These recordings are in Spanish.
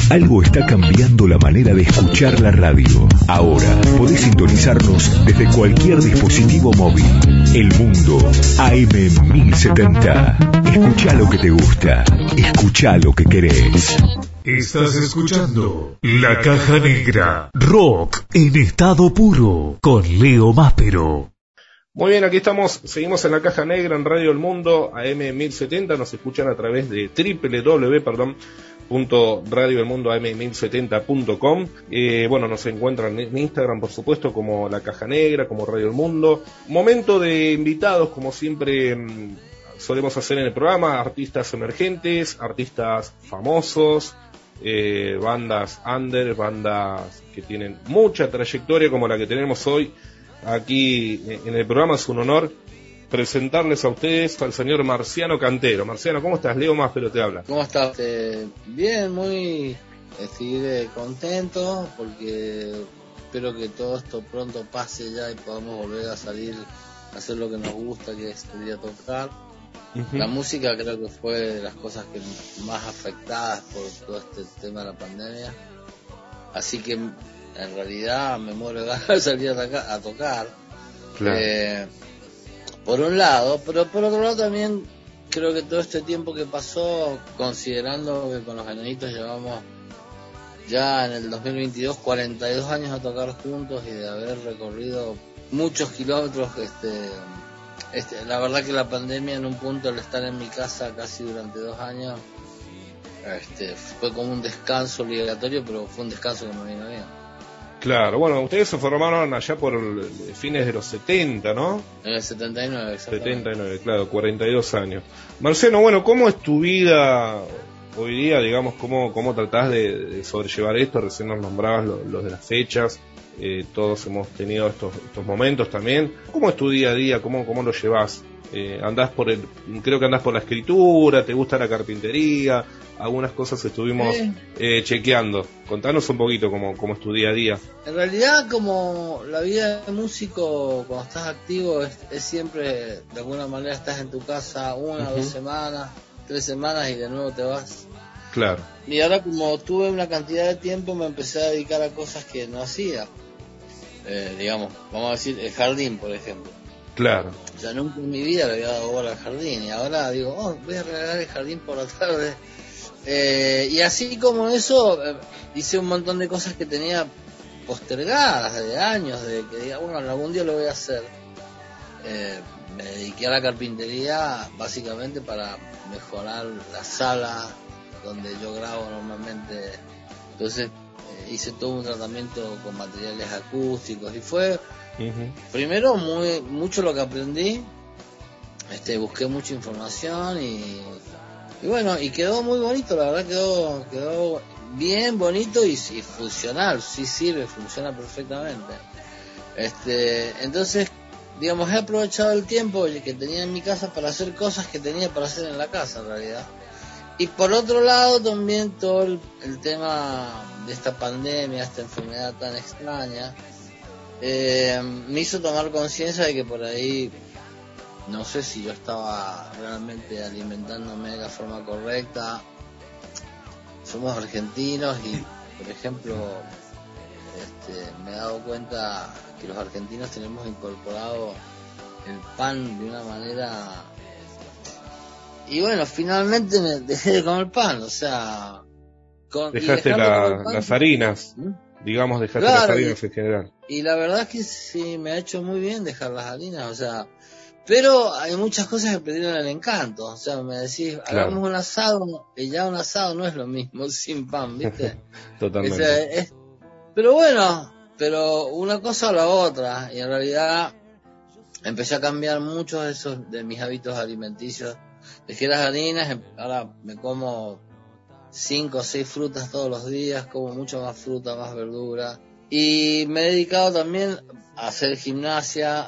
Algo está cambiando la manera de escuchar la radio. Ahora podés sintonizarnos desde cualquier dispositivo móvil. El Mundo AM1070. Escuchá lo que te gusta. Escuchá lo que querés. Estás escuchando La Caja Negra. Rock en estado puro. Con Leo Máspero. Muy bien, aquí estamos, seguimos en La Caja Negra en Radio El Mundo AM1070, nos escuchan a través de www.radioelmundoam1070.com. Bueno, nos encuentran en Instagram, por supuesto, como La Caja Negra, como Radio El Mundo. Momento de invitados, como siempre solemos hacer en el programa, artistas emergentes, artistas famosos, bandas under, bandas que tienen mucha trayectoria como la que tenemos hoy. Aquí en el programa es un honor presentarles a ustedes al señor Marciano Cantero. Marciano, ¿cómo estás? Leo Máspero te habla. ¿Cómo estás? Bien, muy contento porque espero que todo esto pronto pase ya y podamos volver a salir a hacer lo que nos gusta, que es salir a tocar. La música creo que fue de las cosas que más afectadas por todo este tema de la pandemia. Así que en realidad me muero de ganas de salir a tocar. Claro. Por un lado, pero por otro lado también creo que todo este tiempo que pasó, considerando que con los enanitos llevamos ya en el 2022 42 años a tocar juntos y de haber recorrido muchos kilómetros, la verdad que la pandemia en un punto, al estar en mi casa casi durante 2 años, fue como un descanso obligatorio, pero fue un descanso que me vino bien. Claro, bueno, ustedes se formaron allá por fines de los 70, ¿no? En el 79, exactamente. 79, claro, 42 años. Marciano, bueno, ¿cómo es tu vida hoy día, digamos, cómo tratás de sobrellevar esto? Recién nos nombrabas los de las fechas, todos hemos tenido estos momentos también. ¿Cómo es tu día a día? ¿Cómo lo llevas? Creo que andás por la escritura, te gusta la carpintería, algunas cosas estuvimos chequeando. Contanos un poquito cómo es tu día a día. En realidad, como la vida de músico, cuando estás activo, es siempre, de alguna manera, estás en tu casa 1, 2 semanas, 3 semanas y de nuevo te vas. Claro. Y ahora, como tuve una cantidad de tiempo, me empecé a dedicar a cosas que no hacía. Digamos, vamos a decir, el jardín, por ejemplo. Claro. O sea, nunca en mi vida le había dado bola al jardín y ahora digo, voy a regalar el jardín por la tarde. Y así como eso, hice un montón de cosas que tenía postergadas de años, de que diga, bueno, algún día lo voy a hacer. Me dediqué a la carpintería básicamente para mejorar la sala donde yo grabo normalmente. Entonces hice todo un tratamiento con materiales acústicos y fue primero mucho lo que aprendí. Busqué mucha información y bueno, y quedó muy bonito, la verdad quedó bien bonito y funcional, sí sirve, funciona perfectamente. Entonces, digamos, he aprovechado el tiempo que tenía en mi casa para hacer cosas que tenía para hacer en la casa, en realidad. Y por otro lado también todo el tema de esta pandemia, esta enfermedad tan extraña, me hizo tomar conciencia de que por ahí no sé si yo estaba realmente alimentándome de la forma correcta. Somos argentinos y, por ejemplo, me he dado cuenta que los argentinos tenemos incorporado el pan de una manera. Y bueno, finalmente me dejé de comer pan, o sea. Dejaste las harinas, digamos, dejaste las harinas en general. Y la verdad es que sí, me ha hecho muy bien dejar las harinas, o sea. Pero hay muchas cosas que perdieron el encanto. O sea, me decís, hagamos un asado, y ya un asado no es lo mismo sin pan, ¿viste? Totalmente. O sea, pero bueno, una cosa o la otra. Y en realidad empecé a cambiar muchos de mis hábitos alimenticios. Dejé las harinas, ahora me como 5 o 6 frutas todos los días, como mucho más fruta, más verdura. Y me he dedicado también a hacer gimnasia,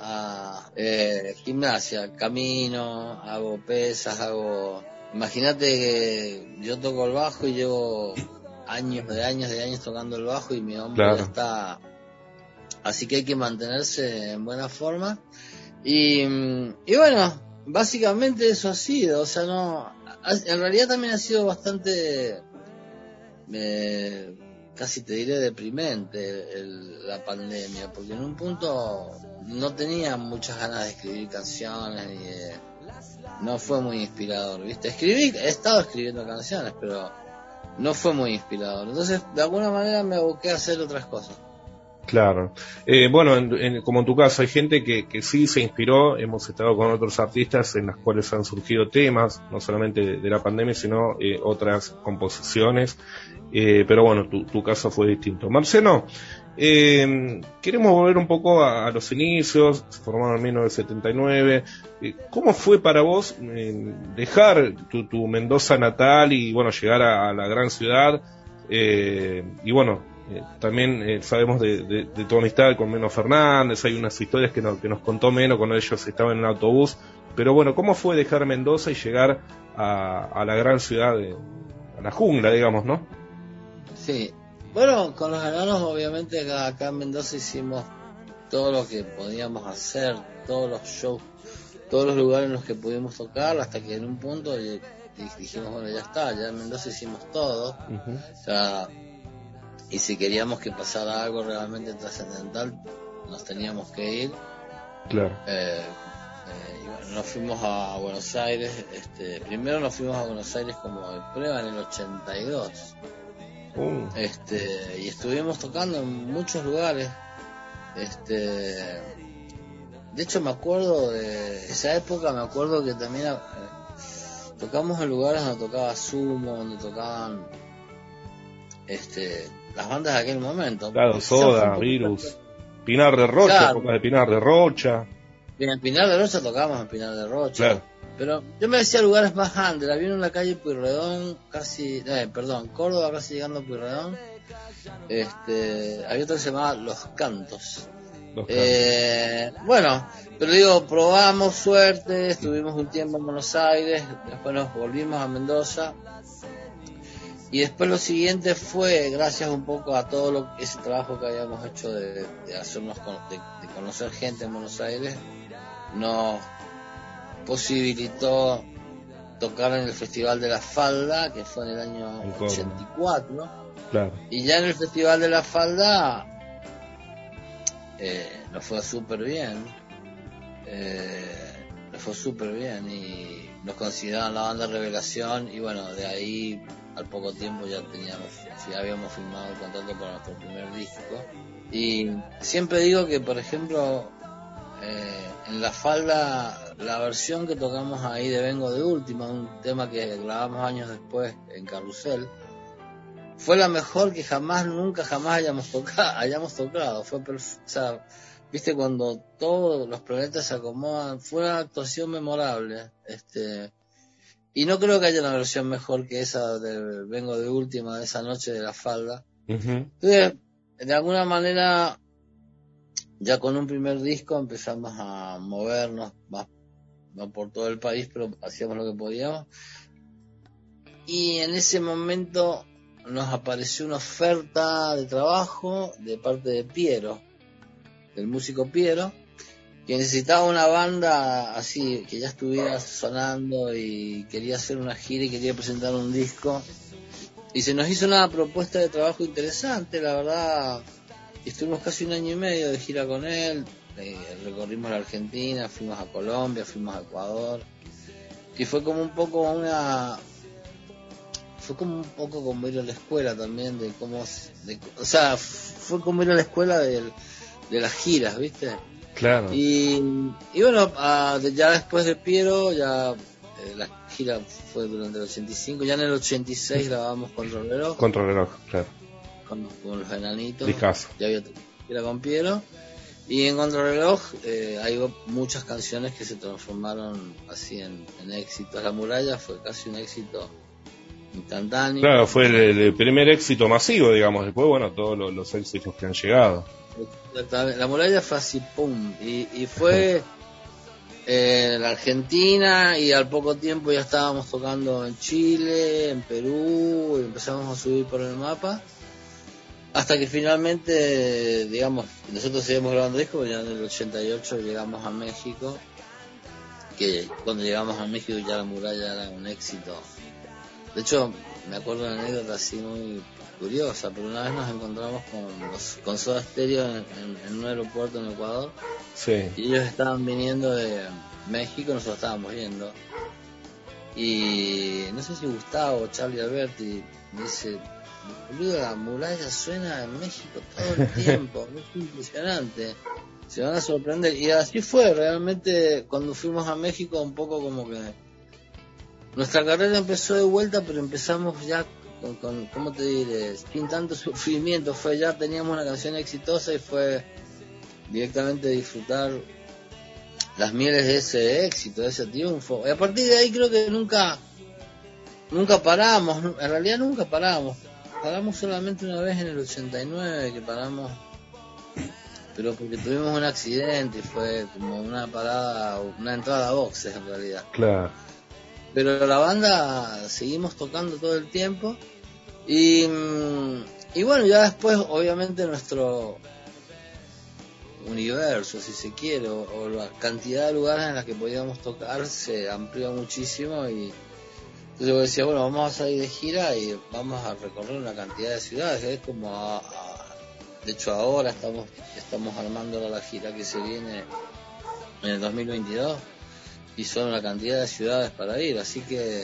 camino, hago pesas, imagínate que yo toco el bajo y llevo años tocando el bajo y mi hombro ya está, así que hay que mantenerse en buena forma y bueno, básicamente eso ha sido, o sea, no, en realidad también ha sido bastante casi te diré deprimente la pandemia, porque en un punto no tenía muchas ganas de escribir canciones y no fue muy inspirador, ¿viste? He estado escribiendo canciones, pero no fue muy inspirador. Entonces, de alguna manera me aboqué a hacer otras cosas. Claro. Bueno, como en tu caso, hay gente que sí se inspiró. Hemos estado con otros artistas en las cuales han surgido temas, no solamente de la pandemia, sino otras composiciones. Pero bueno, tu caso fue distinto. Marcelo, queremos volver un poco a los inicios. Se formaron en 1979. ¿Cómo fue para vos dejar tu Mendoza natal y bueno, llegar a la gran ciudad? Y bueno, también sabemos de tu amistad con Meno Fernández. Hay unas historias que nos contó Meno cuando ellos estaban en el autobús. Pero bueno, ¿cómo fue dejar Mendoza y llegar a la gran ciudad, a la jungla, digamos, ¿no? Sí, bueno, con los enanos obviamente acá en Mendoza hicimos todo lo que podíamos hacer, todos los shows, todos los lugares en los que pudimos tocar, hasta que en un punto dijimos, bueno, ya está, ya en Mendoza hicimos todo. Uh-huh. O sea, y si queríamos que pasara algo realmente trascendental, nos teníamos que ir. Claro. Y bueno, nos fuimos a Buenos Aires. Primero nos fuimos a Buenos Aires como de prueba en el 82. Y estuvimos tocando en muchos lugares. De hecho me acuerdo de esa época, me acuerdo que también tocamos en lugares donde tocaba Sumo, donde tocaban las bandas de aquel momento. Claro, Soda, Virus, Pinar de Rocha, claro. Épocas de Pinar de Rocha. En Pinar de Rocha tocábamos en Pinar de Rocha. Claro. Pero yo me decía lugares más under. Había en la calle Pueyrredón, Córdoba, casi llegando a Pueyrredón. Había otro que se llamaba Los Cantos. Bueno, pero digo, probamos suerte, estuvimos un tiempo en Buenos Aires, después nos volvimos a Mendoza. Y después lo siguiente fue, gracias un poco a todo ese trabajo que habíamos hecho de hacernos de conocer gente en Buenos Aires, nos posibilitó tocar en el Festival de la Falda, que fue en el año 84. Claro. Y ya en el Festival de la Falda nos fue súper bien. Y nos consideraban la banda Revelación. Y bueno, de ahí al poco tiempo ya habíamos firmado el contrato para nuestro primer disco. Y siempre digo que, por ejemplo, en La Falda, la versión que tocamos ahí de Vengo de Última, un tema que grabamos años después en Carrusel, fue la mejor que nunca jamás hayamos tocado. Fue o sea, viste, cuando todos los planetas se acomodan, fue una actuación memorable. Y no creo que haya una versión mejor que esa de Vengo de Última, de esa noche de La Falda. Uh-huh. Entonces, de alguna manera, ya con un primer disco empezamos a movernos más, no por todo el país, pero hacíamos lo que podíamos. Y en ese momento nos apareció una oferta de trabajo de parte de Piero, del músico Piero, que necesitaba una banda así, que ya estuviera sonando y quería hacer una gira y quería presentar un disco. Y se nos hizo una propuesta de trabajo interesante, la verdad. Estuvimos casi 1 año y medio de gira con él, recorrimos la Argentina, fuimos a Colombia, fuimos a Ecuador, y fue como un poco como ir a la escuela también, fue como ir a la escuela de las giras, ¿viste? Claro. Y bueno, ya después de Piero, ya la gira fue durante el 85, ya en el 86 grabamos Contrarreloj. Contrarreloj, claro. Con los enanitos. Discazo. Ya había gira con Piero. Y en Contrarreloj hay muchas canciones que se transformaron así en éxitos. La Muralla fue casi un éxito instantáneo. Claro, fue el primer éxito masivo, digamos. Después, bueno, todos los éxitos que han llegado. La Muralla fue así, pum. Y fue en la Argentina, y al poco tiempo ya estábamos tocando en Chile, en Perú, y empezamos a subir por el mapa. Hasta que finalmente, digamos, nosotros seguimos grabando discos, ya en el 88 llegamos a México, que cuando llegamos a México ya La Muralla era un éxito De hecho, me acuerdo de una anécdota así muy curiosa, pero una vez nos encontramos con Soda Stereo en un aeropuerto en Ecuador. Sí. Y ellos estaban viniendo de México, nosotros estábamos yendo. Y no sé si Gustavo o Charlie Alberti me dice, boludo, la muralla suena en México todo el tiempo, es impresionante, se van a sorprender. Y así fue, realmente cuando fuimos a México un poco como que nuestra carrera empezó de vuelta, pero empezamos ya con ¿cómo te diré? Sin tanto sufrimiento, fue ya teníamos una canción exitosa y fue directamente disfrutar las mieles de ese éxito, de ese triunfo. Y a partir de ahí creo que nunca paramos, en realidad nunca paramos. Paramos solamente una vez en el 89 que paramos, pero porque tuvimos un accidente y fue como una parada, una entrada a boxes en realidad. Claro. Pero la banda seguimos tocando todo el tiempo y bueno, ya después obviamente nuestro universo, si se quiere, o la cantidad de lugares en los que podíamos tocar se amplió muchísimo y entonces yo decía, bueno, vamos a salir de gira y vamos a recorrer una cantidad de ciudades. Es como de hecho ahora estamos armando la gira que se viene en el 2022 y son una cantidad de ciudades para ir, así que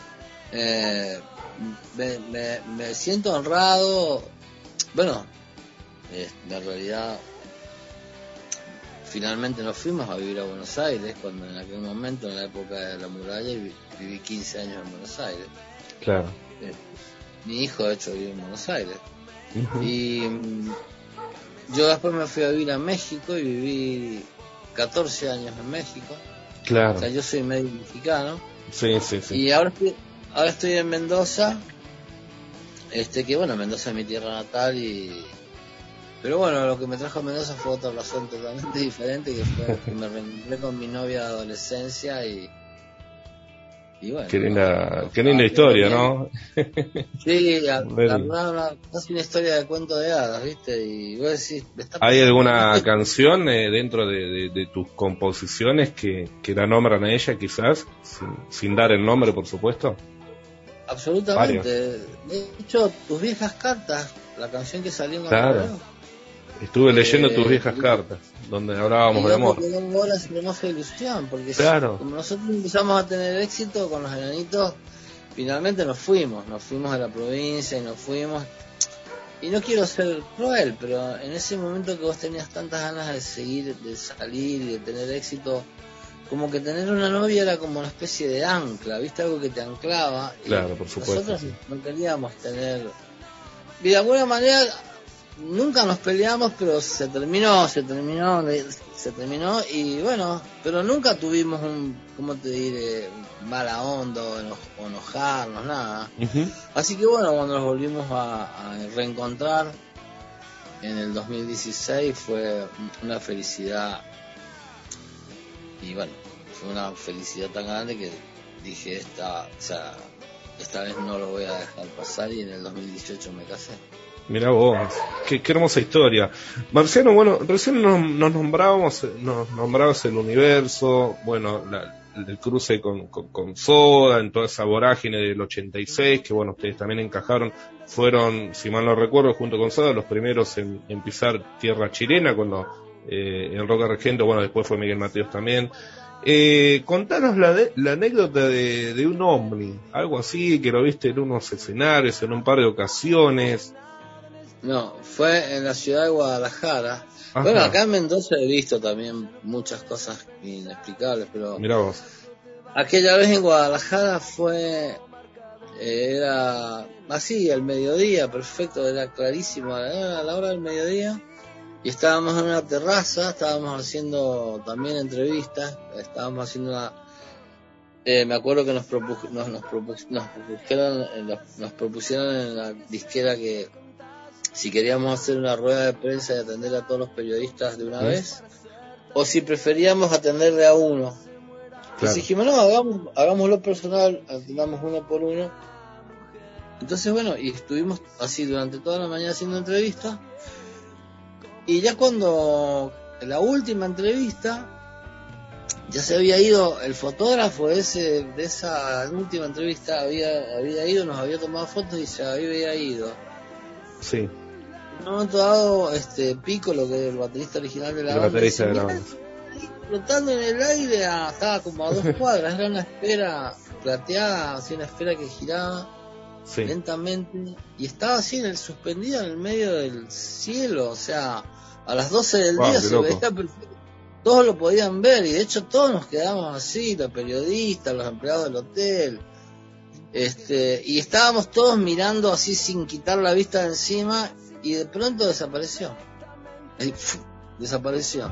me siento honrado. Bueno, en realidad finalmente nos fuimos a vivir a Buenos Aires, cuando en aquel momento, en la época de la muralla, viví 15 años en Buenos Aires. Claro. Mi hijo, de hecho, vive en Buenos Aires. Uh-huh. Y yo después me fui a vivir a México y viví 14 años en México. Claro. O sea, yo soy medio mexicano. Sí. Y ahora estoy en Mendoza, que bueno, Mendoza es mi tierra natal pero bueno, lo que me trajo a Mendoza fue otra razón totalmente diferente, que fue que me reencontré con mi novia de adolescencia y bueno. Qué linda historia, ¿no? Sí, casi una historia de cuento de hadas, ¿viste? Y vos decís, ¿hay alguna canción dentro de tus composiciones que la nombran a ella, quizás, sin dar el nombre, por supuesto? Absolutamente. Varios. De hecho, Tus viejas cartas, la canción que salió en Claro. Estuve leyendo Tus viejas cartas, donde hablábamos de amor. Me dio horas de hermosa ilusión, porque claro. Como nosotros empezamos a tener éxito con los enanitos, finalmente nos fuimos a la provincia y nos fuimos. Y no quiero ser cruel, pero en ese momento que vos tenías tantas ganas de seguir, de salir y de tener éxito, como que tener una novia era como una especie de ancla, ¿viste? Algo que te anclaba. Claro, por supuesto. Nosotros no queríamos tener... Y de alguna manera nunca nos peleamos, pero se terminó y bueno, pero nunca tuvimos ¿cómo te diré? Mala onda o enojarnos, nada. Uh-huh. Así que bueno, cuando nos volvimos a reencontrar en el 2016 fue una felicidad. Y bueno, fue una felicidad tan grande que dije, esta vez no lo voy a dejar pasar, y en el 2018 me casé. Mirá vos, qué hermosa historia. Marciano, bueno, recién nos nombrabas el universo, bueno, el cruce con Soda, en toda esa vorágine del 86, que bueno, ustedes también encajaron, fueron, si mal no recuerdo, junto con Soda, los primeros en pisar tierra chilena, cuando el rock argento, bueno, después fue Miguel Mateos también. Contanos la anécdota de un ovni, algo así, que lo viste en unos escenarios, en un par de ocasiones. No, fue en la ciudad de Guadalajara. Ajá. Bueno, acá en Mendoza he visto también muchas cosas inexplicables, pero mirá vos. Aquella vez en Guadalajara era así, al mediodía, perfecto, era clarísimo, a la hora del mediodía, y estábamos en una terraza, estábamos haciendo también entrevistas, estábamos haciendo me acuerdo que nos propusieron en la disquera que si queríamos hacer una rueda de prensa y atender a todos los periodistas de una vez, o si preferíamos atenderle a uno. Claro. Entonces dijimos, no, hagámoslo personal, atendamos uno por uno. Entonces bueno, y estuvimos así durante toda la mañana haciendo entrevistas, y ya cuando la última entrevista, ya se había ido el fotógrafo ese de esa última entrevista, había ido, nos había tomado fotos y se había ido. Sí. En un momento dado, Piccolo, que es el baterista original de la banda, dice, flotando en el aire, estaba como a 2 cuadras, era una esfera plateada, así una esfera que giraba lentamente, y estaba así suspendida en el medio del cielo, o sea, a las 12 del día se veía perfecto, todos lo podían ver, y de hecho todos nos quedamos así, los periodistas, los empleados del hotel, y estábamos todos mirando así sin quitar la vista de encima, y de pronto desapareció. Desapareció.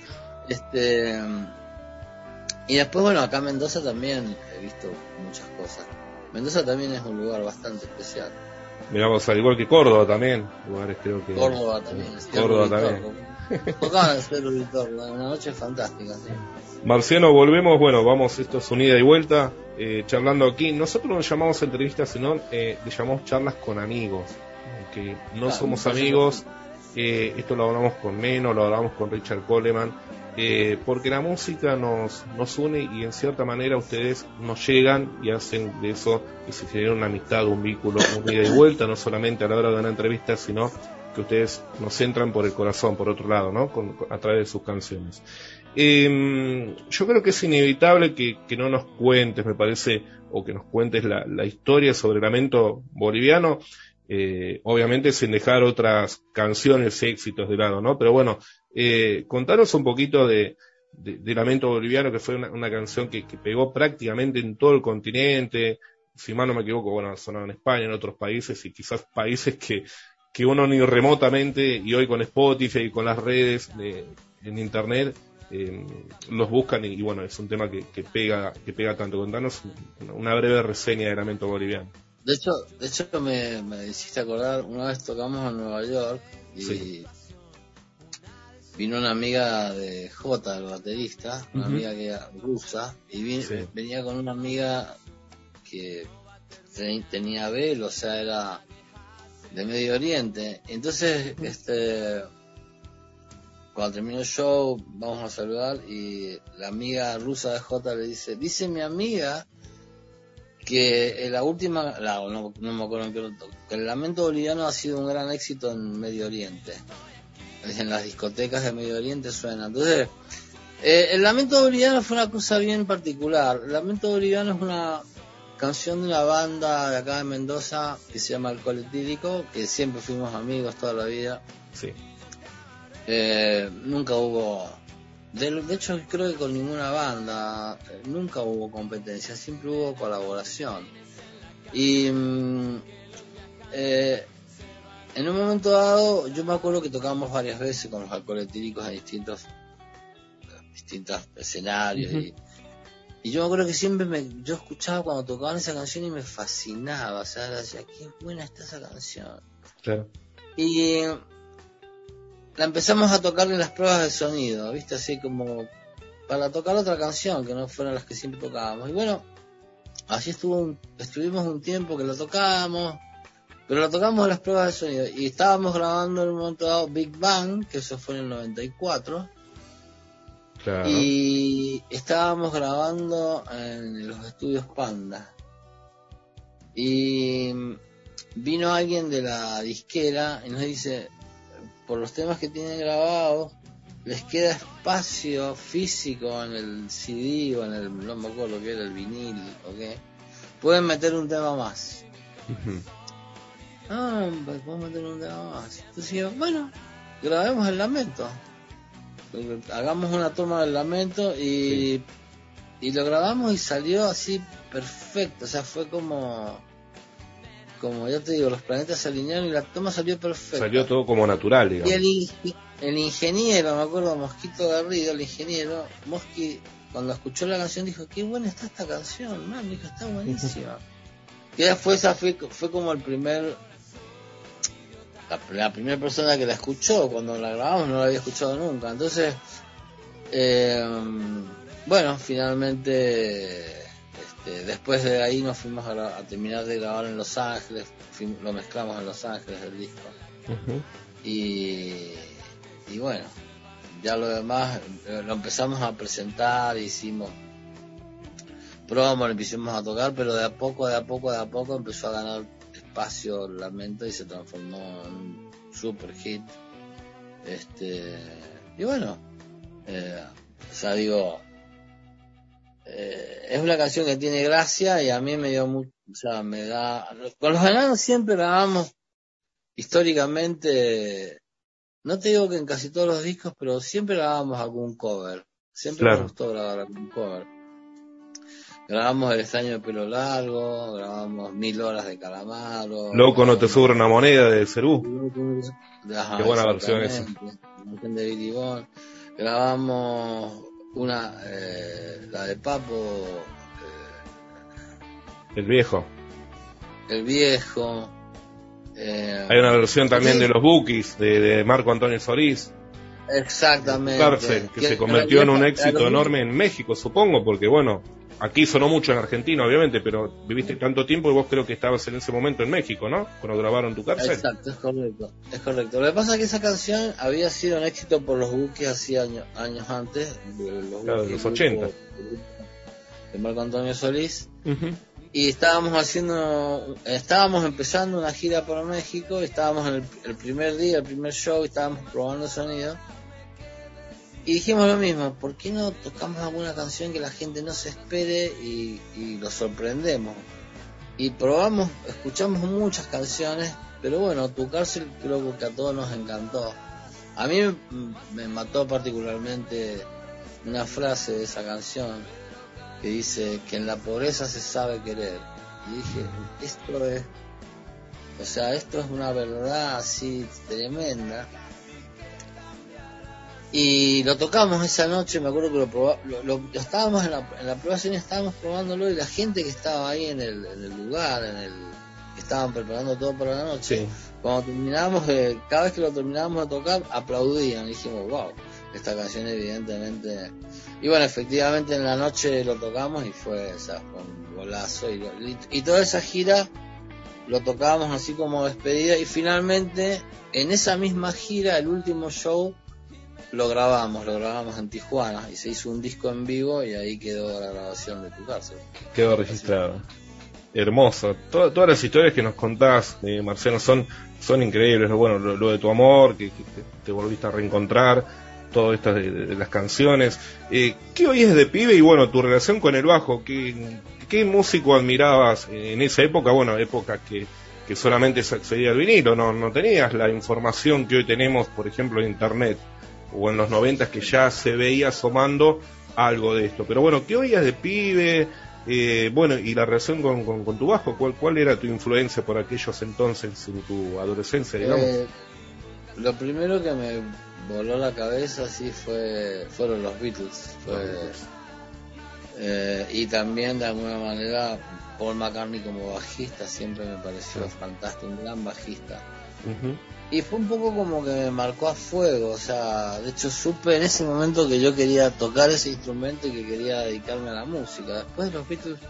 Y después, bueno, acá en Mendoza también he visto muchas cosas. Mendoza también es un lugar bastante especial. Miramos, al igual que Córdoba también, lugares creo que... Córdoba también. Córdoba también. Tocaba el Cerro Vitorno, una noche fantástica, sí. Marciano, volvemos, bueno, vamos, esto es un ida y vuelta, charlando aquí. Nosotros no llamamos entrevistas, sino le llamamos charlas con amigos, aunque no somos amigos. Esto lo hablamos con Meno, lo hablamos con Richard Coleman, porque la música nos une y en cierta manera ustedes nos llegan y hacen de eso que se genere una amistad, un vínculo, un ida y vuelta, no solamente a la hora de una entrevista, sino que ustedes nos entran por el corazón, por otro lado, ¿no? A través de sus canciones. Yo creo que es inevitable que no nos cuentes, me parece, o que nos cuentes la historia sobre el lamento boliviano, obviamente sin dejar otras canciones, éxitos de lado, ¿no? Pero bueno, contanos un poquito de Lamento Boliviano, que fue una canción que pegó prácticamente en todo el continente, si mal no me equivoco, bueno, sonaba en España, en otros países, y quizás países que uno ni remotamente, y hoy con Spotify y con las redes en internet, los buscan, y bueno, es un tema que pega tanto. Contanos una breve reseña de Lamento Boliviano. De hecho me hiciste acordar, una vez tocamos en Nueva York y vino una amiga de Jota, el baterista, una amiga que era rusa, y venía con una amiga que tenía velo, o sea, era de Medio Oriente. Entonces, cuando terminó el show, vamos a saludar, y la amiga rusa de Jota le dice mi amiga que la última, no me acuerdo que el Lamento Boliviano ha sido un gran éxito en Medio Oriente. En las discotecas de Medio Oriente suena. Entonces, el Lamento Boliviano fue una cosa bien particular. El Lamento Boliviano es una canción de una banda de acá de Mendoza que se llama Alcohol Etílico, que siempre fuimos amigos toda la vida. Sí. Nunca hubo... De hecho, creo que con ninguna banda nunca hubo competencia, siempre hubo colaboración. Y en un momento dado, yo me acuerdo que tocábamos varias veces con los Alcohol Etíricos en distintos escenarios. Y yo me acuerdo que siempre yo escuchaba cuando tocaban esa canción y me fascinaba, o sea, decía, qué buena está esa canción. Claro. Y la empezamos a tocar en las pruebas de sonido, ¿viste? Así como para tocar otra canción que no fueran las que siempre tocábamos. Y bueno, así estuvimos un tiempo que la tocábamos, pero la tocamos en las pruebas de sonido. Y estábamos grabando en un momento dado Big Bang, que eso fue en el 94. Claro. Y estábamos grabando en los estudios Panda. Y vino alguien de la disquera y nos dice... por los temas que tienen grabados, les queda espacio físico en el CD o en el, no me acuerdo qué era, el vinil, ¿ok? Pueden meter un tema más. Pues podemos meter un tema más. Entonces yo, bueno, grabemos el Lamento. Hagamos una toma del Lamento y lo grabamos y salió así perfecto, o sea, fue como ya te digo, los planetas se alinearon y la toma salió perfecta. Salió todo como natural, digamos. Y el ingeniero, me acuerdo, Mosquito Garrido, el ingeniero, Mosqui, cuando escuchó la canción dijo, qué buena está esta canción, man, dijo, está buenísima. Y después fue como la primera persona que la escuchó, cuando la grabamos no la había escuchado nunca. Entonces, bueno, finalmente... después de ahí nos fuimos a terminar de grabar en Los Ángeles, lo mezclamos en Los Ángeles el disco. Y bueno, ya lo demás lo empezamos a presentar, hicimos promo, lo empezamos a tocar, pero de a poco empezó a ganar espacio Lamento y se transformó en un super hit. Y bueno, o sea, digo, es una canción que tiene gracia y a mí me dio mucho, o sea, me da, con los Enanos siempre grabamos históricamente, no te digo que en casi todos los discos, pero siempre grabamos algún cover, siempre Claro. me gustó grabar algún cover. Grabamos El extraño de pelo largo, grabamos 1000 horas de Calamaro. Loco, no te sobra una moneda de Cerú. Ajá, Qué buena versión esa. La versión de Billy Bond. Grabamos una, la de Papo, El viejo. El viejo. Hay una versión también sí, de los Bookies, de Marco Antonio Solís. exactamente. Cárcel, que se convirtió en un éxito enorme en México, supongo, porque bueno, aquí sonó mucho en Argentina, obviamente, pero viviste tanto tiempo y vos creo que estabas en ese momento en México, ¿no? Cuando grabaron Tu Cárcel. Exacto, es correcto. Lo que pasa es que esa canción había sido un éxito por los Bookies hacía años antes, Claro, de los 80. De Marco Antonio Solís. Uh-huh. Y estábamos empezando una gira por México, estábamos en el primer día, el primer show, estábamos probando sonido. Y dijimos lo mismo, ¿por qué no tocamos alguna canción que la gente no se espere y lo sorprendemos? Y probamos, escuchamos muchas canciones, pero bueno, Tu Cárcel creo que a todos nos encantó. A mí me mató particularmente una frase de esa canción que dice que en la pobreza se sabe querer. Y dije, esto es una verdad así tremenda. Y lo tocamos esa noche, me acuerdo que lo estábamos en la prueba, estábamos probándolo y la gente que estaba ahí en el lugar, que estaban preparando todo para la noche, sí. Cuando terminábamos, cada vez que lo terminábamos de tocar, aplaudían y dijimos, wow, esta canción evidentemente... Y bueno, efectivamente en la noche lo tocamos y fue un golazo y toda esa gira lo tocábamos así como despedida y finalmente en esa misma gira, el último show, lo grabamos en Tijuana y se hizo un disco en vivo y ahí quedó la grabación de Tu Cárcel. Quedó registrado. Hermoso. Todas las historias que nos contás, Marcelo, son increíbles. Lo de tu amor, que te volviste a reencontrar, todo esto de las canciones. ¿Qué oías de pibe y bueno, tu relación con el bajo? ¿Qué músico admirabas en esa época? Bueno, época que solamente se accedía al vinilo, no tenías la información que hoy tenemos, por ejemplo, en internet, o en los 90 que ya se veía asomando algo de esto. Pero bueno, ¿qué oías de pibe? Y la relación con tu bajo, ¿cuál era tu influencia por aquellos entonces en tu adolescencia, digamos? Lo primero que me voló la cabeza sí fueron los Beatles. Y también de alguna manera Paul McCartney como bajista siempre me pareció fantástico, un gran bajista. Uh-huh. Y fue un poco como que me marcó a fuego, o sea, de hecho supe en ese momento que yo quería tocar ese instrumento y que quería dedicarme a la música. Después de los Beatles,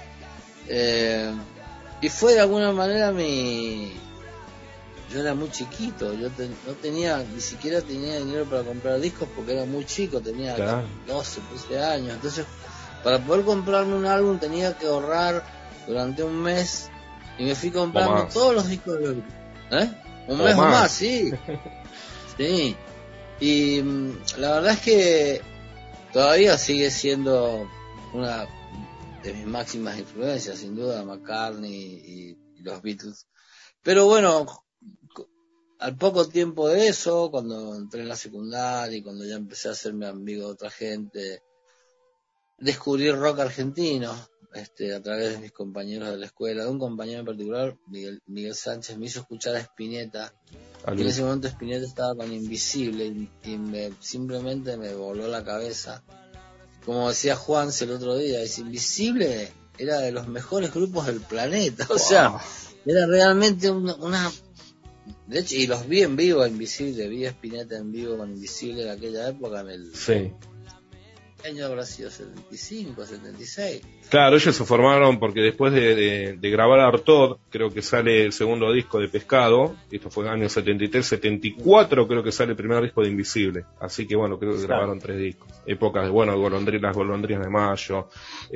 y fue de alguna manera yo era muy chiquito, ni siquiera tenía dinero para comprar discos porque era muy chico, tenía 12, 13 años, entonces para poder comprarme un álbum tenía que ahorrar durante un mes y me fui comprando todos los discos de los Beatles. Un mes o más, sí. Sí. Y la verdad es que todavía sigue siendo una de mis máximas influencias, sin duda, McCartney y los Beatles. Pero bueno, al poco tiempo de eso, cuando entré en la secundaria y cuando ya empecé a hacerme amigo de otra gente, descubrí el rock argentino. A través de mis compañeros de la escuela, de un compañero en particular, Miguel Sánchez, me hizo escuchar a Spinetta. Y en ese momento Spinetta estaba con Invisible y simplemente me voló la cabeza. Como decía Juanse el otro día, Invisible era de los mejores grupos del planeta. O sea, era realmente una... De hecho, y los vi en vivo a Invisible, vi a Spinetta en vivo con Invisible en aquella época. año habrá sido 75, 76. Claro, ellos se formaron porque después de grabar Artaud, creo que sale el segundo disco de Pescado, esto fue en el año 73, 74 creo que sale el primer disco de Invisible, así que bueno, creo que grabaron 3 discos. Épocas de, bueno, las golondrinas de mayo,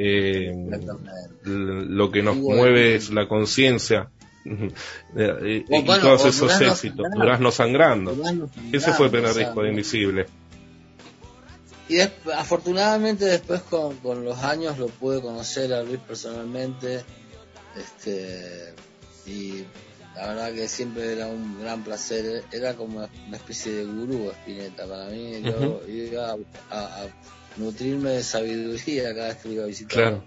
lo que nos mueve es la conciencia. Y todos esos éxitos, Durazno Sangrando. Ese fue el primer disco de Invisible. Y afortunadamente después con los años lo pude conocer a Luis personalmente, y la verdad que siempre era un gran placer. Era como una especie de gurú Spinetta para mí. Yo iba a nutrirme de sabiduría cada vez que iba a visitar. Claro.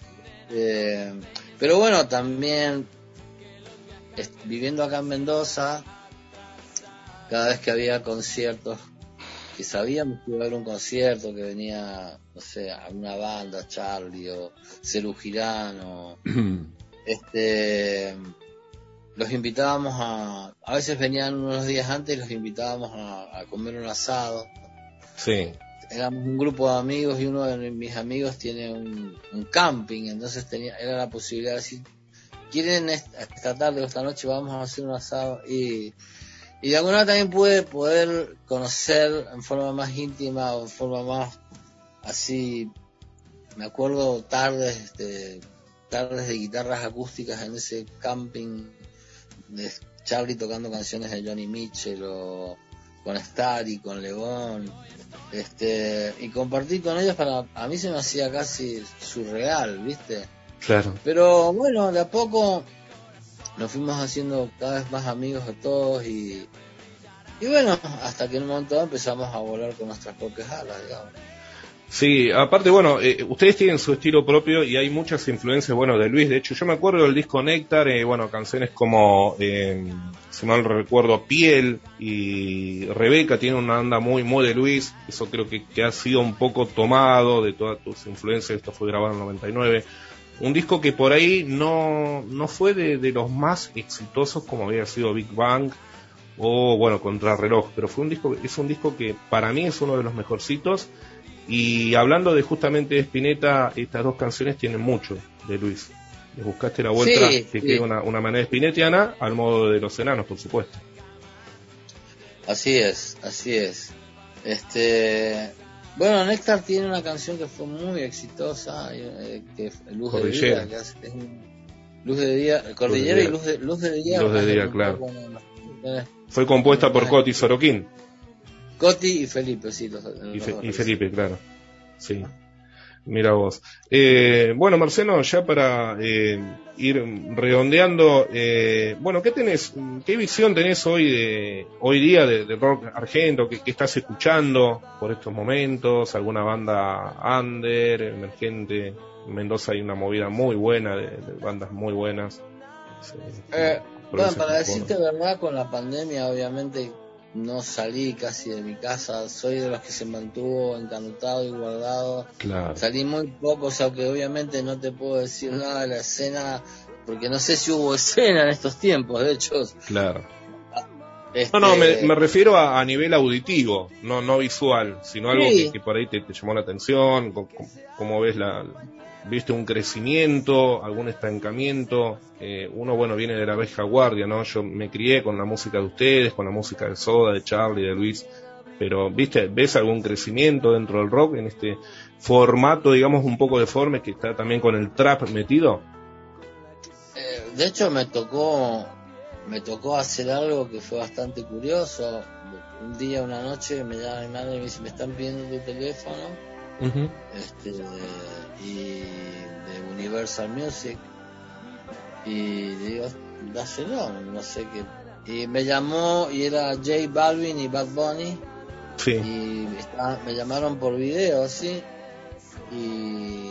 Pero bueno, también viviendo acá en Mendoza, cada vez que había conciertos, que sabíamos que iba a haber un concierto, que venía, no sé, a una banda, Charlie o Cerú Girán, los invitábamos a veces venían unos días antes y los invitábamos a comer un asado. Sí. Éramos un grupo de amigos y uno de mis amigos tiene un camping, entonces era la posibilidad de decir, ¿quieren esta tarde o esta noche vamos a hacer un asado? Y de alguna manera también pude poder conocer en forma más íntima o en forma más así. Me acuerdo tardes de guitarras acústicas en ese camping, de Charlie tocando canciones de Johnny Mitchell o con Starry, con Lebón, y compartir con ellos a mí se me hacía casi surreal, ¿viste? Claro. Pero bueno, de a poco nos fuimos haciendo cada vez más amigos de todos y bueno, hasta que en un momento empezamos a volar con nuestras propias alas, digamos. Sí, aparte, bueno, ustedes tienen su estilo propio y hay muchas influencias, bueno, de Luis. De hecho, yo me acuerdo del disco Néctar, bueno, canciones como, si mal recuerdo, Piel y Rebeca tienen una onda muy, muy de Luis. Eso creo que ha sido un poco tomado de todas tus influencias. Esto fue grabado en el 99. Un disco que por ahí no fue de los más exitosos como había sido Big Bang o, bueno, Contrarreloj, pero es un disco que para mí es uno de los mejorcitos. Y hablando de justamente de Spinetta, estas dos canciones tienen mucho de Luis. Le buscaste la vuelta, que queda una manera spinettiana al modo de Los Enanos, por supuesto. Así es. Bueno, Néctar tiene una canción que fue muy exitosa, que es Luz de Día, que es Luz de Día, Cordillera y Luz de Día. Luz de Día, claro. Fue compuesta por Coti Sorokin. Coti y Felipe, sí. Y Felipe, claro. Sí. Mira vos. Bueno, Marcelo, ya para ir redondeando, bueno, ¿qué visión tenés hoy día de rock argento? ¿Qué estás escuchando por estos momentos? ¿Alguna banda under, emergente? En Mendoza hay una movida muy buena de bandas muy buenas. Bueno, para decirte verdad, con la pandemia obviamente no salí casi de mi casa, soy de los que se mantuvo encantado y guardado. Claro. Salí muy poco, o sea que obviamente no te puedo decir nada de la escena, porque no sé si hubo escena en estos tiempos, de hecho. Claro. No, me refiero a nivel auditivo, no visual, sino algo que por ahí te llamó la atención, cómo ves viste un crecimiento, algún estancamiento. Uno, bueno, viene de la vieja guardia, ¿no? Yo me crié con la música de ustedes, con la música de Soda, de Charlie, de Luis, pero ¿ves algún crecimiento dentro del rock en este formato, digamos, un poco deforme que está también con el trap metido? De hecho me tocó hacer algo que fue bastante curioso. Un día, una noche, me llama mi madre y me dice, me están pidiendo tu teléfono. Uh-huh. Y de Universal Music, y digo, dáselo, no sé qué. Y me llamó y era J Balvin y Bad Bunny. Sí. Y me llamaron por video, así, y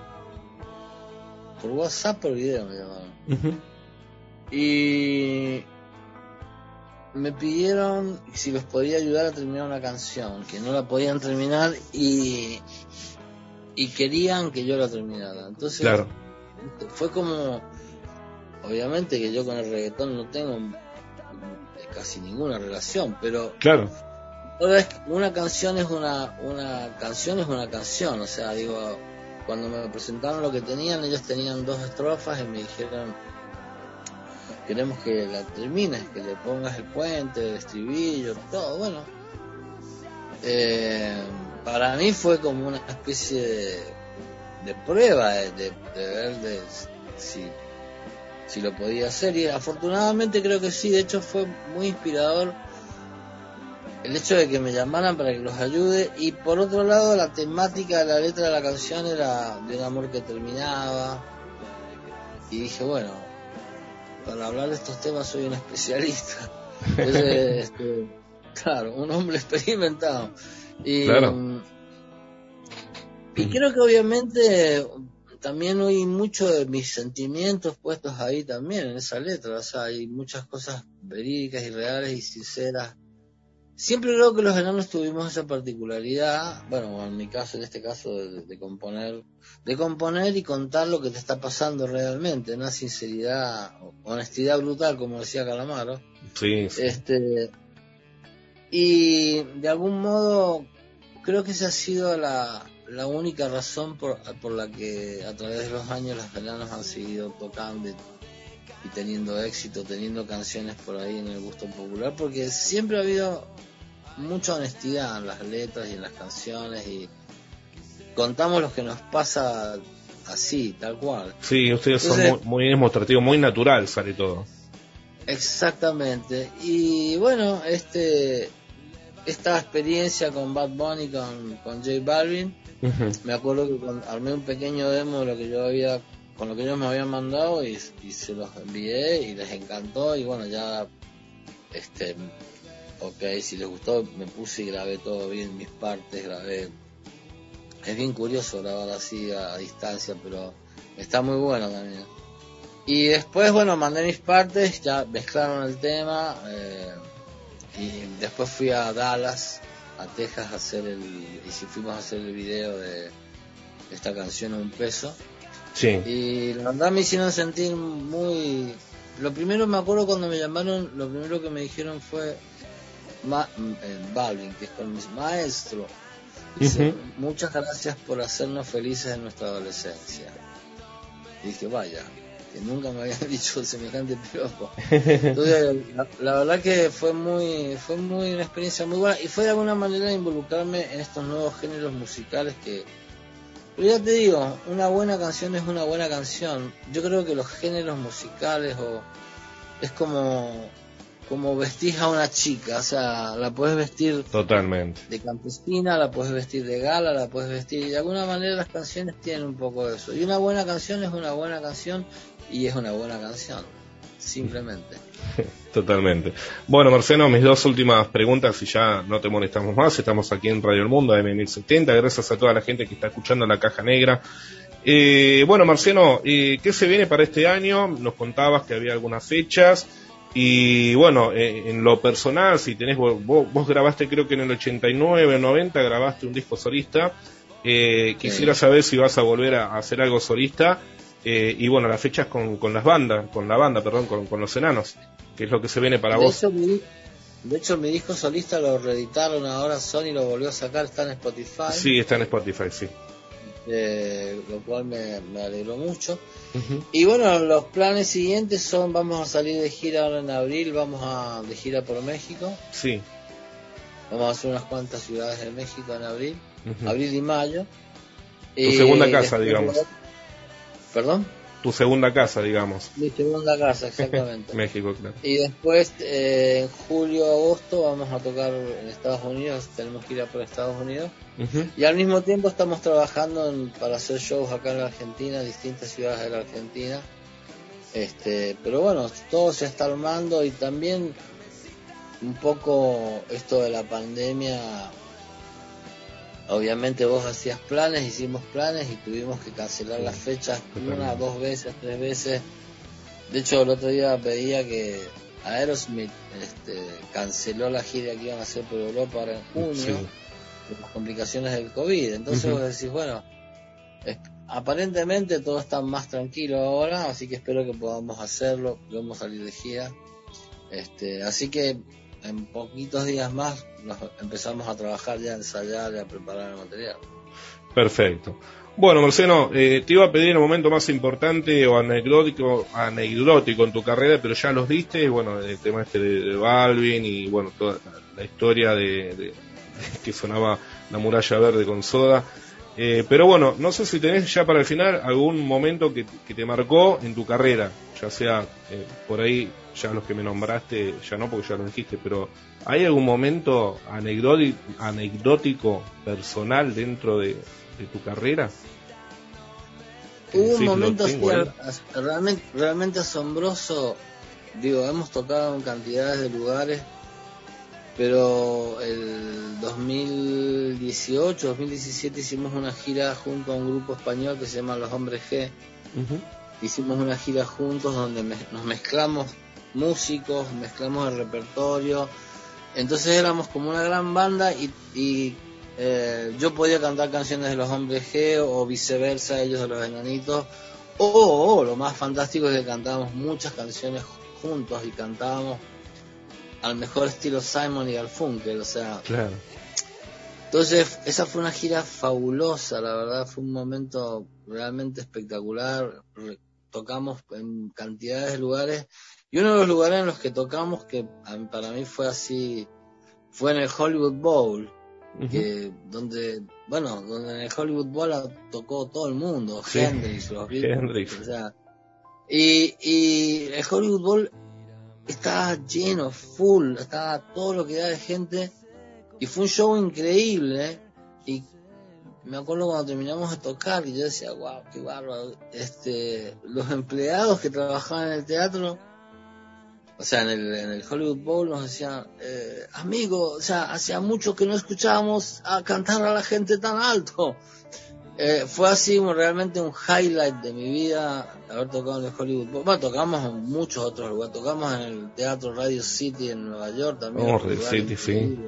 por WhatsApp, por video me llamaron. Uh-huh. Y me pidieron si los podía ayudar a terminar una canción, que no la podían terminar y querían que yo la terminara. Entonces, claro, fue como, obviamente que yo con el reggaetón no tengo casi ninguna relación, pero claro, una canción es una canción, o sea, digo, cuando me presentaron lo que tenían, ellos tenían 2 estrofas y me dijeron, queremos que la termines, que le pongas el puente, el estribillo, todo. Bueno, para mí fue como una especie de prueba de ver si lo podía hacer, y afortunadamente creo que sí. De hecho fue muy inspirador el hecho de que me llamaran para que los ayude, y por otro lado la temática de la letra de la canción era de un amor que terminaba, y dije, bueno, para hablar de estos temas soy un especialista. Entonces, claro, un hombre experimentado. Y, claro. Y creo que obviamente también hay mucho de mis sentimientos puestos ahí también en esa letra. O sea, hay muchas cosas verídicas y reales y sinceras. Siempre creo que los enanos tuvimos esa particularidad, bueno, en mi caso, en este caso, de componer y contar lo que te está pasando realmente, una sinceridad, honestidad brutal, como decía Calamaro. Sí, sí. Y de algún modo creo que esa ha sido la única razón por la que a través de los años los enanos han seguido tocando y teniendo éxito, teniendo canciones por ahí en el gusto popular, porque siempre ha habido mucha honestidad en las letras y en las canciones, y contamos lo que nos pasa así, tal cual. Sí, ustedes son muy demostrativos, muy natural sale todo. Exactamente. Y bueno, esta experiencia con Bad Bunny, con J Balvin, me acuerdo que armé un pequeño demo de lo que con lo que ellos me habían mandado, y se los envié y les encantó, y bueno, ya si les gustó, me puse y grabé todo bien, mis partes, grabé. Es bien curioso grabar así a distancia, pero está muy bueno también. Y después, bueno, mandé mis partes, ya mezclaron el tema, y después fui a Dallas, a Texas, fuimos a hacer el video de esta canción Un Peso. Sí. Y la verdad me hicieron sentir muy... Lo primero, me acuerdo cuando me llamaron, lo primero que me dijeron fue Balvin, que es con mi maestro. Dice, muchas gracias por hacernos felices en nuestra adolescencia. Y dije, vaya, que nunca me habían dicho semejante piropo. Entonces, la verdad que fue una experiencia muy buena, y fue de alguna manera involucrarme en estos nuevos géneros musicales que... Pero ya te digo, una buena canción es una buena canción. Yo creo que los géneros musicales es como vestís a una chica, o sea, la puedes vestir totalmente de campesina, la puedes vestir de gala, la puedes vestir, y de alguna manera las canciones tienen un poco de eso. Y una buena canción es una buena canción, y es una buena canción, simplemente. Totalmente. Bueno, Marcelo, mis 2 últimas preguntas y ya no te molestamos más. Estamos aquí en Radio El Mundo, AM1070. Gracias a toda la gente que está escuchando La Caja Negra. Bueno, Marcelo, ¿qué se viene para este año? Nos contabas que había algunas fechas. Y bueno, en lo personal, si tenés, vos grabaste, creo que en el 89 o 90 grabaste un disco solista. Quisiera saber si vas a volver a hacer algo solista. Y bueno, las fechas con la banda, con los enanos, que es lo que se viene para vos. De hecho, mi disco solista lo reeditaron ahora, Sony lo volvió a sacar, está en Spotify. Sí, está en Spotify, sí. Lo cual me alegró mucho. Y bueno, los planes siguientes son, vamos a salir de gira ahora en abril, de gira por México. Sí. Vamos a hacer unas cuantas ciudades de México en abril, abril y mayo. Tu segunda casa, digamos. ¿Perdón? Tu segunda casa, digamos. Mi segunda casa, exactamente. México, claro. Y después, en julio, agosto, vamos a tocar en Estados Unidos, tenemos que ir a por Estados Unidos. Y al mismo tiempo estamos trabajando para hacer shows acá en la Argentina, distintas ciudades de la Argentina. Pero bueno, todo se está armando, y también un poco esto de la pandemia. Obviamente vos hacías planes, hicimos planes y tuvimos que cancelar las fechas 1, 2 veces, 3 veces. De hecho, el otro día pedía que Aerosmith canceló la gira que iban a hacer por Europa ahora en junio, por las complicaciones del COVID. Entonces vos decís, bueno, aparentemente todo está más tranquilo ahora, así que espero que podamos hacerlo, podemos salir de gira. Así que en poquitos días más nos empezamos a trabajar ya, a ensayar y a preparar el material. Perfecto. Bueno, Marcelo, te iba a pedir el momento más importante o anecdótico en tu carrera, pero ya los diste, bueno, el tema de Balvin y bueno, toda la historia de que sonaba La Muralla Verde con Soda. Pero bueno, no sé si tenés ya para el final algún momento que te marcó en tu carrera, ya sea por ahí, ya los que me nombraste, ya no porque ya lo dijiste, pero ¿hay algún momento anecdótico personal dentro de tu carrera? Hubo un momento realmente asombroso. Digo, hemos tocado en cantidades de lugares, pero el 2018, 2017 hicimos una gira junto a un grupo español que se llama Los Hombres G. Uh-huh. Hicimos una gira juntos donde nos mezclamos músicos, mezclamos el repertorio. Entonces éramos como una gran banda y yo podía cantar canciones de Los Hombres G o viceversa, ellos de Los Enanitos, o lo más fantástico es que cantábamos muchas canciones juntos y cantábamos al mejor estilo Simon y Garfunkel, o sea, claro. Entonces esa fue una gira fabulosa, la verdad fue un momento realmente espectacular. Tocamos en cantidades de lugares y uno de los lugares en los que tocamos que para mí fue así fue en el Hollywood Bowl. Uh-huh. donde en el Hollywood Bowl tocó todo el mundo, sí. Hendrix, los Beatles, o sea, y el Hollywood Bowl estaba lleno, full, estaba todo lo que da de gente y fue un show increíble, y me acuerdo cuando terminamos de tocar y yo decía, wow, qué bárbaro, los empleados que trabajaban en el teatro, o sea, en el Hollywood Bowl nos decían, amigo, o sea, hacía mucho que no escuchábamos a cantar a la gente tan alto. Fue así realmente un highlight de mi vida haber tocado en el Hollywood Bowl. Bueno, tocamos en muchos otros lugares, tocamos en el Teatro Radio City en Nueva York también. Radio City, sí.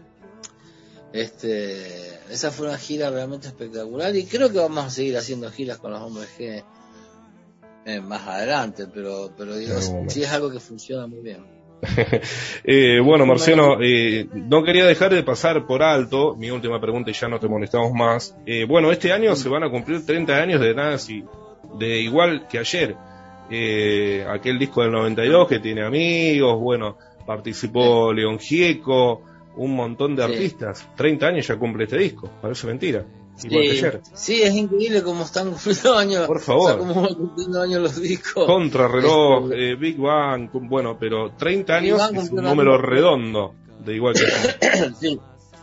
Esa fue una gira realmente espectacular y creo que vamos a seguir haciendo giras con Los Hombres G más adelante, pero digo, sí es algo que funciona muy bien. Bueno, Marcelo, no quería dejar de pasar por alto mi última pregunta y ya no te molestamos más. Bueno, este año se van a cumplir 30 años de Nancy, de Igual que Ayer, aquel disco del 92 que tiene amigos, bueno, participó León Gieco, un montón de artistas. 30 años ya cumple este disco, parece mentira. Igual que Ayer. Sí, es increíble cómo están cumpliendo años. Por favor. O sea, cómo van cumpliendo años los discos. Contrarreloj, Big Bang, bueno, pero 30 años es un número redondo de Igual que Ayer. Sí.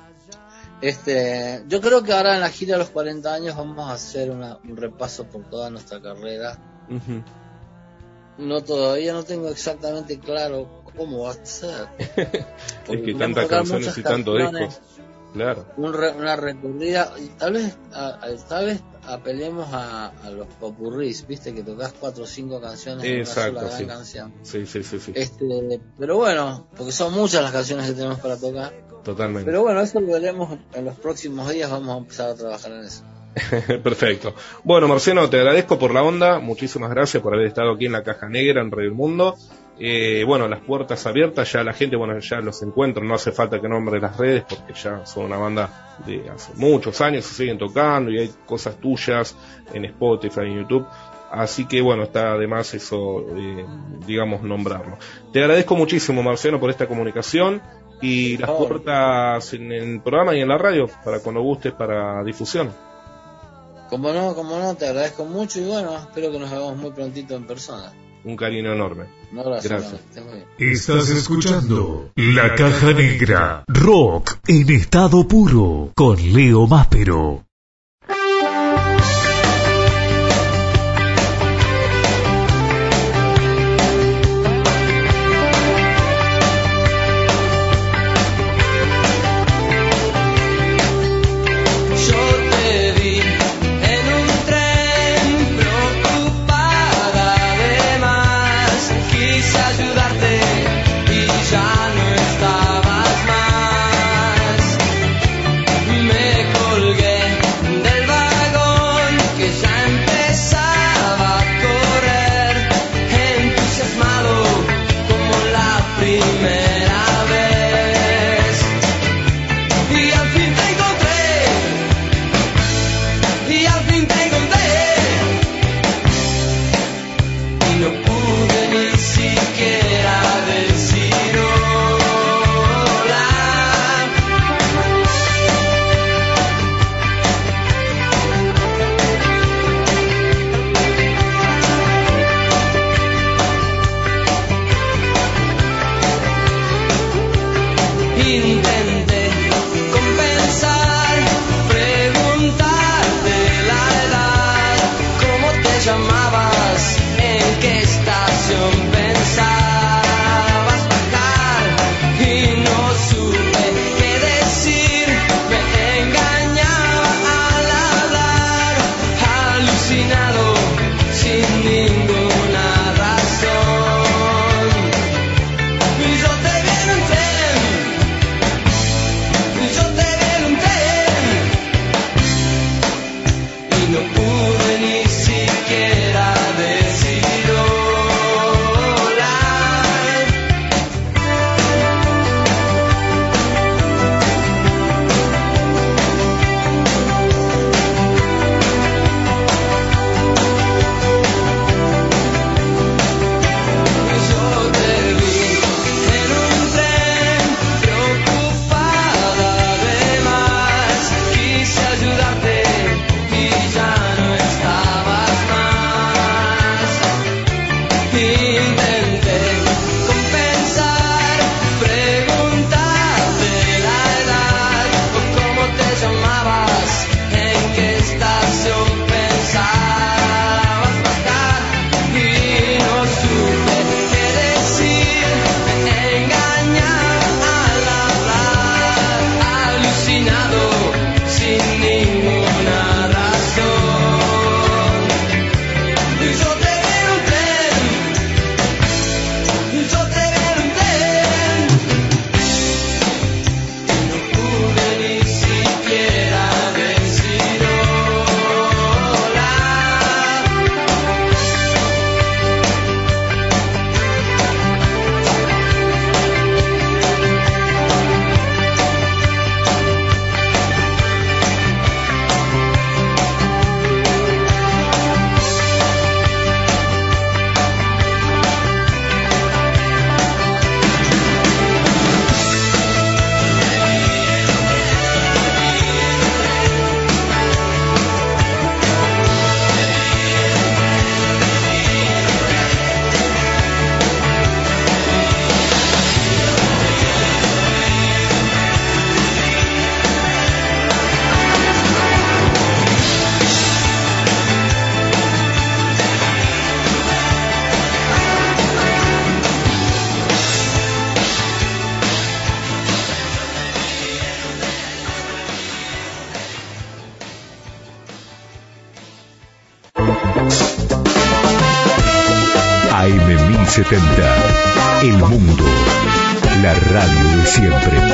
Yo creo que ahora en la gira de los 40 años vamos a hacer un repaso por toda nuestra carrera. Uh-huh. Todavía no tengo exactamente claro cómo va a ser. Es que tantas canciones y tantos discos. Claro. Una recorrida, y tal vez apelemos a los popurrís, viste que tocas 4 o 5 canciones en una sola gran canción. Sí. Pero bueno, porque son muchas las canciones que tenemos para tocar. Totalmente. Pero bueno, eso lo veremos en los próximos días, vamos a empezar a trabajar en eso. Perfecto. Bueno, Marcelo, te agradezco por la onda, muchísimas gracias por haber estado aquí en La Caja Negra, en Radio El Mundo. Bueno, las puertas abiertas, ya la gente, bueno, ya los encuentro, no hace falta que nombre las redes porque ya son una banda de hace muchos años, se siguen tocando y hay cosas tuyas en Spotify, en YouTube, así que bueno, está además eso, digamos, nombrarlo. Te agradezco muchísimo, Marcelo, por esta comunicación y las puertas en el programa y en la radio para cuando gustes para difusión. Como no, te agradezco mucho y bueno, espero que nos veamos muy prontito en persona. Un cariño enorme. Un abrazo. Gracias. Estás escuchando La Caja Negra, rock en estado puro, con Leo Máspero. Me colgué AM 1070, El Mundo, la radio de siempre.